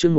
chương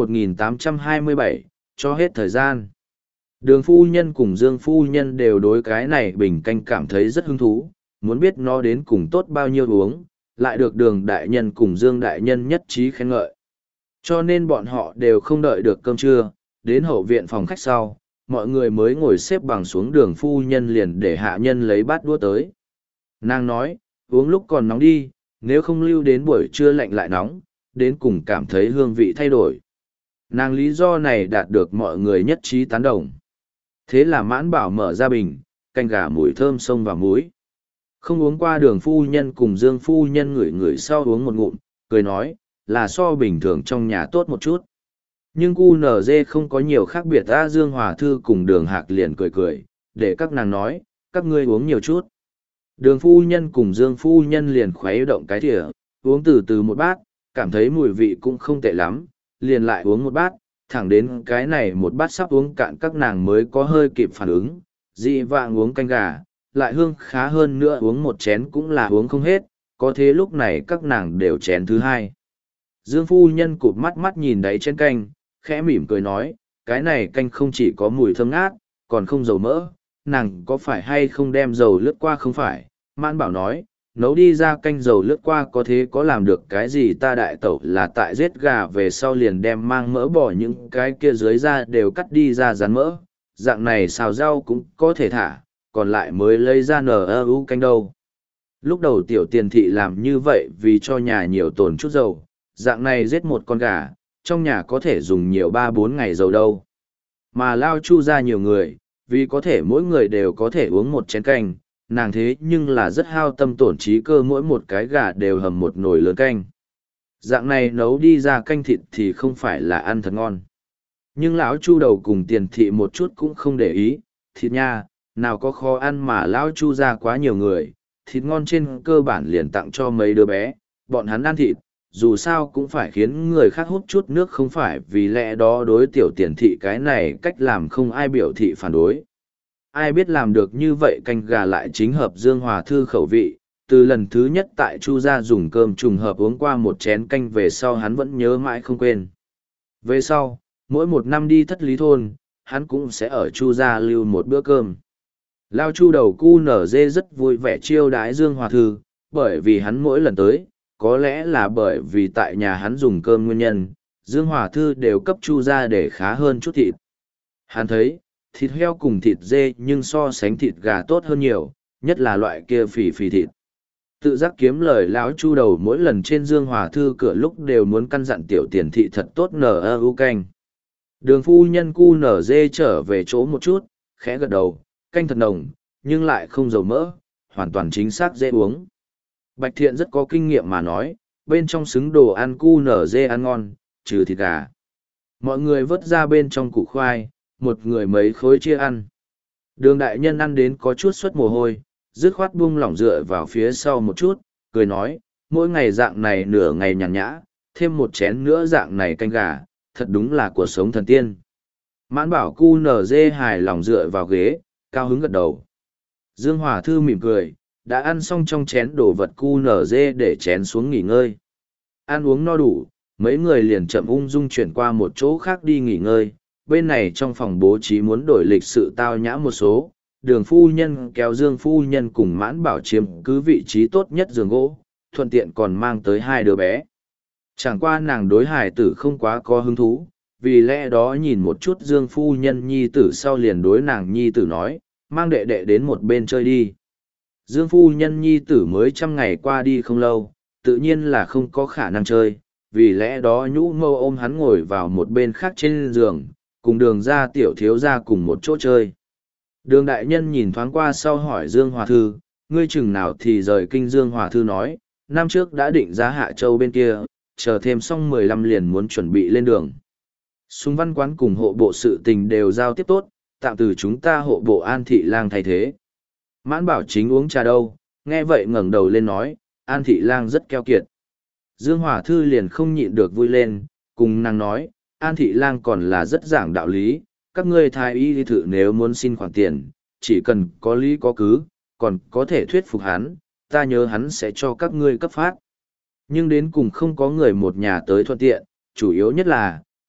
1827, cho hết thời gian. Đường phu nhân cùng Dương phu nhân đều đối cái này bình canh cảm thấy rất hứng thú, muốn biết nó đến cùng tốt bao nhiêu uống, lại được Đường đại nhân cùng Dương đại nhân nhất trí khen ngợi. Cho nên bọn họ đều không đợi được cơm trưa, đến hậu viện phòng khách sau, mọi người mới ngồi xếp bằng xuống. Đường phu nhân liền để hạ nhân lấy bát đũa tới. Nàng nói, uống lúc còn nóng đi, nếu không lưu đến buổi trưa lạnh lại nóng, đến cùng cảm thấy hương vị thay đổi. Nàng lý do này đạt được mọi người nhất trí tán đồng. Thế là Mãn Bảo mở ra bình, canh gà mùi thơm xông vào mũi. Không uống qua Đường phu nhân cùng Dương phu nhân ngửi ngửi sau uống một ngụm, cười nói, là so bình thường trong nhà tốt một chút. Nhưng QNZ không có nhiều khác biệt. Dương Hòa Thư cùng Đường Hạc liền cười cười, để các nàng nói, các ngươi uống nhiều chút. Đường phu nhân cùng Dương phu nhân liền khuấy động cái thìa, uống từ từ một bát, cảm thấy mùi vị cũng không tệ lắm, liền lại uống một bát, thẳng đến cái này một bát sắp uống cạn các nàng mới có hơi kịp phản ứng. Dị vạng uống canh gà, lại hương khá hơn nữa uống một chén cũng là uống không hết, có thế lúc này các nàng đều chén thứ hai. Dương phu nhân cụp mắt mắt nhìn đáy chén canh, khẽ mỉm cười nói, cái này canh không chỉ có mùi thơm ngát, còn không dầu mỡ, nàng có phải hay không đem dầu lướt qua không phải. Mãn Bảo nói, nấu đi ra canh dầu lướt qua có thế có làm được cái gì. Ta đại tẩu là tại giết gà về sau liền đem mang mỡ bỏ những cái kia dưới ra đều cắt đi ra rán mỡ, dạng này xào rau cũng có thể thả, còn lại mới lấy ra NU canh đâu. Lúc đầu tiểu tiền thị làm như vậy vì cho nhà nhiều tồn chút dầu, dạng này giết một con gà, trong nhà có thể dùng nhiều 3-4 ngày dầu đâu. Mà Lao Chu ra nhiều người, vì có thể mỗi người đều có thể uống một chén canh, nàng thế nhưng là rất hao tâm tổn trí cơ, mỗi một cái gà đều hầm một nồi lớn canh. Dạng này nấu đi ra canh thịt thì không phải là ăn thật ngon. Nhưng lão Chu đầu cùng tiền thị một chút cũng không để ý, thịt nha, nào có khó ăn mà lão Chu ra quá nhiều người, thịt ngon trên cơ bản liền tặng cho mấy đứa bé, bọn hắn ăn thịt, dù sao cũng phải khiến người khác hút chút nước, không phải vì lẽ đó đối tiểu tiền thị cái này cách làm không ai biểu thị phản đối. Ai biết làm được như vậy canh gà lại chính hợp Dương Hòa Thư khẩu vị, từ lần thứ nhất tại Chu gia dùng cơm trùng hợp uống qua một chén canh về sau hắn vẫn nhớ mãi không quên. Về sau, mỗi một năm đi Thất Lý Thôn, hắn cũng sẽ ở Chu gia lưu một bữa cơm. Lao Chu đầu QNZ rất vui vẻ chiêu đái Dương Hòa Thư, bởi vì hắn mỗi lần tới, có lẽ là bởi vì tại nhà hắn dùng cơm nguyên nhân, Dương Hòa Thư đều cấp Chu gia để khá hơn chút thịt. Hắn thấy, thịt heo cùng thịt dê nhưng so sánh thịt gà tốt hơn nhiều, nhất là loại kia phì phì thịt. Tự giác kiếm lời lão Chu đầu mỗi lần trên Dương Hòa Thư cửa lúc đều muốn căn dặn tiểu tiền thị thật tốt NU canh. Đường phu nhân QNZ trở về chỗ một chút, khẽ gật đầu, canh thật nồng, nhưng lại không dầu mỡ, hoàn toàn chính xác dễ uống. Bạch Thiện rất có kinh nghiệm mà nói, bên trong xứng đồ ăn QNZ ăn ngon, trừ thịt gà. Mọi người vớt ra bên trong củ khoai, một người mấy khối chia ăn. Đường đại nhân ăn đến có chút suất mồ hôi, dứt khoát buông lỏng dựa vào phía sau một chút, cười nói, mỗi ngày dạng này nửa ngày nhàn nhã, thêm một chén nữa dạng này canh gà, thật đúng là cuộc sống thần tiên. Mãn Bảo QNZ hài lòng dựa vào ghế, cao hứng gật đầu. Dương Hòa Thư mỉm cười, đã ăn xong trong chén đồ vật QNZ để chén xuống nghỉ ngơi. Ăn uống no đủ, mấy người liền chậm ung dung chuyển qua một chỗ khác đi nghỉ ngơi. Bên này trong phòng bố trí muốn đổi lịch sự tao nhã một số, Đường phu nhân kéo Dương phu nhân cùng Mãn Bảo chiếm cứ vị trí tốt nhất giường gỗ, thuận tiện còn mang tới 2 đứa bé. Chẳng qua nàng đối hài tử không quá có hứng thú, vì lẽ đó nhìn một chút Dương phu nhân nhi tử sau liền đối nàng nhi tử nói, mang đệ đệ đến một bên chơi đi. Dương phu nhân nhi tử mới 100 ngày qua đi không lâu, tự nhiên là không có khả năng chơi, vì lẽ đó nhũ mâu ôm hắn ngồi vào một bên khác trên giường, cùng Đường ra tiểu thiếu ra cùng một chỗ chơi. Đường đại nhân nhìn thoáng qua sau hỏi Dương Hòa Thư, ngươi chừng nào thì rời kinh. Dương Hòa Thư nói, năm trước đã định ra Hạ Châu bên kia, chờ thêm xong 15 liền muốn chuẩn bị lên đường. Súng văn quán cùng hộ bộ sự tình đều giao tiếp tốt, tạm từ chúng ta hộ bộ An Thị Lang thay thế. Mãn Bảo chính uống trà đâu, nghe vậy ngẩng đầu lên nói, An Thị Lang rất keo kiệt. Dương Hòa Thư liền không nhịn được vui lên, cùng nàng nói, An Thị Lang còn là rất giảng đạo lý, các ngươi thái y thử nếu muốn xin khoản tiền, chỉ cần có lý có cứ, còn có thể thuyết phục hắn, ta nhớ hắn sẽ cho các ngươi cấp phát. Nhưng đến cùng không có người một nhà tới thuận tiện, chủ yếu nhất là,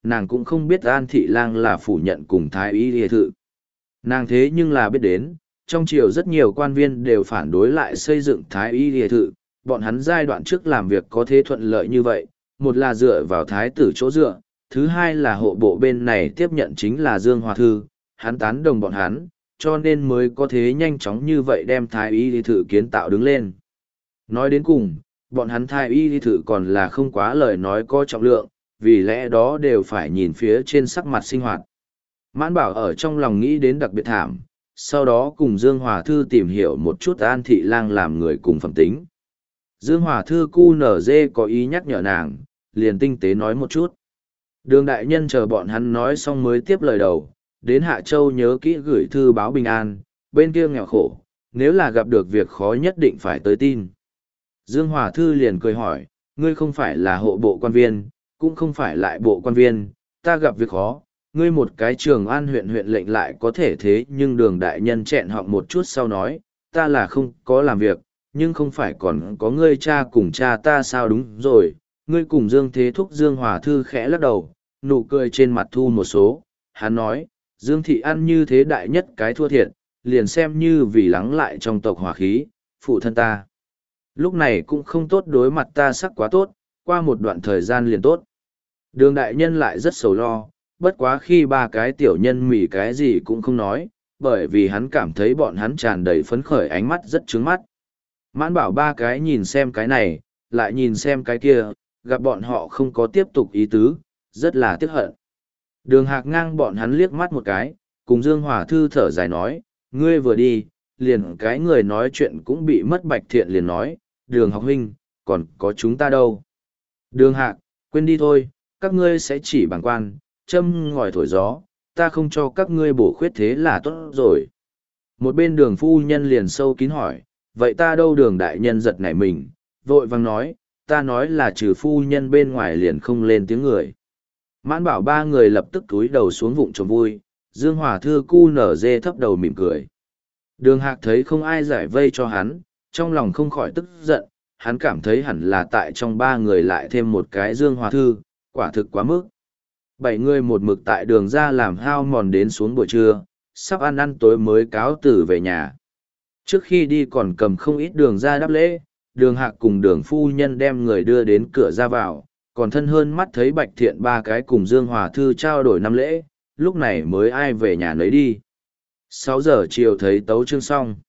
nàng cũng không biết An Thị Lang là phủ nhận cùng Thái Y Lìa Thự. Nàng thế nhưng là biết đến, trong triều rất nhiều quan viên đều phản đối lại xây dựng Thái Y Lìa Thự, bọn hắn giai đoạn trước làm việc có thế thuận lợi như vậy, một là dựa vào Thái tử chỗ dựa, thứ hai là hộ bộ bên này tiếp nhận chính là Dương Hòa Thư, hắn tán đồng bọn hắn, cho nên mới có thế nhanh chóng như vậy đem Thái Y Lìa Thự kiến tạo đứng lên. Nói đến cùng, bọn hắn Thái Y Lìa Thự còn là không quá lời nói có trọng lượng, vì lẽ đó đều phải nhìn phía trên sắc mặt sinh hoạt. Mãn Bảo ở trong lòng nghĩ đến đặc biệt thảm, sau đó cùng Dương Hòa Thư tìm hiểu một chút An Thị Lang làm người cùng phẩm tính. Dương Hòa Thư QNZ có ý nhắc nhở nàng, liền tinh tế nói một chút. Đường đại nhân chờ bọn hắn nói xong mới tiếp lời đầu, đến Hạ Châu nhớ kỹ gửi thư báo bình an, bên kia nghèo khổ, nếu là gặp được việc khó nhất định phải tới tin. Dương Hòa Thư liền cười hỏi, ngươi không phải là hộ bộ quan viên, cũng không phải lại bộ quan viên, ta gặp việc khó, ngươi một cái Trường An huyện huyện lệnh lại có thể thế, nhưng đường đại nhân chẹn họng một chút sau nói, ta là không có làm việc, nhưng không phải còn có ngươi cha cùng cha ta sao? Đúng rồi, ngươi cùng Dương Thế Thúc. Dương Hòa Thư khẽ lắc đầu, nụ cười trên mặt thu một số, hắn nói, Dương Thị ăn như thế đại nhất cái thua thiệt, liền xem như vì lắng lại trong tộc hòa khí, phụ thân ta. Lúc này cũng không tốt đối mặt ta sắc quá tốt, qua một đoạn thời gian liền tốt. Đường đại nhân lại rất sầu lo, bất quá khi ba cái tiểu nhân mỉ cái gì cũng không nói, bởi vì hắn cảm thấy bọn hắn tràn đầy phấn khởi, ánh mắt rất trướng mắt. Mãn Bảo ba cái nhìn xem cái này, lại nhìn xem cái kia, gặp bọn họ không có tiếp tục ý tứ, rất là tiếc hận. Đường Hạc ngang bọn hắn liếc mắt một cái, cùng Dương Hòa Thư thở dài nói, ngươi vừa đi, liền cái người nói chuyện cũng bị mất. Bạch Thiện liền nói, Đường học huynh, còn có chúng ta đâu. Đường Hạc, quên đi thôi, các ngươi sẽ chỉ bàng quan, châm ngòi thổi gió, ta không cho các ngươi bổ khuyết thế là tốt rồi. Một bên Đường phu nhân liền sâu kín hỏi, vậy ta đâu? Đường đại nhân giật nảy mình, vội vàng nói, ta nói là trừ phu nhân bên ngoài liền không lên tiếng người. Mãn Bảo ba người lập tức cúi đầu xuống vụng trộm vui, Dương Hòa Thư QNZ thấp đầu mỉm cười. Đường Hạc thấy không ai giải vây cho hắn, trong lòng không khỏi tức giận, hắn cảm thấy hẳn là tại trong ba người lại thêm một cái Dương Hòa Thư, quả thực quá mức. 7 người một mực tại đường ra làm hao mòn đến xuống buổi trưa, sắp ăn tối mới cáo từ về nhà. Trước khi đi còn cầm không ít đường ra đáp lễ, Đường Hạc cùng Đường phu nhân đem người đưa đến cửa ra vào, còn thân hơn mắt thấy Bạch Thiện ba cái cùng Dương Hòa Thư trao đổi 5 lễ, lúc này mới ai về nhà nấy đi. 6 giờ chiều thấy tấu chương xong.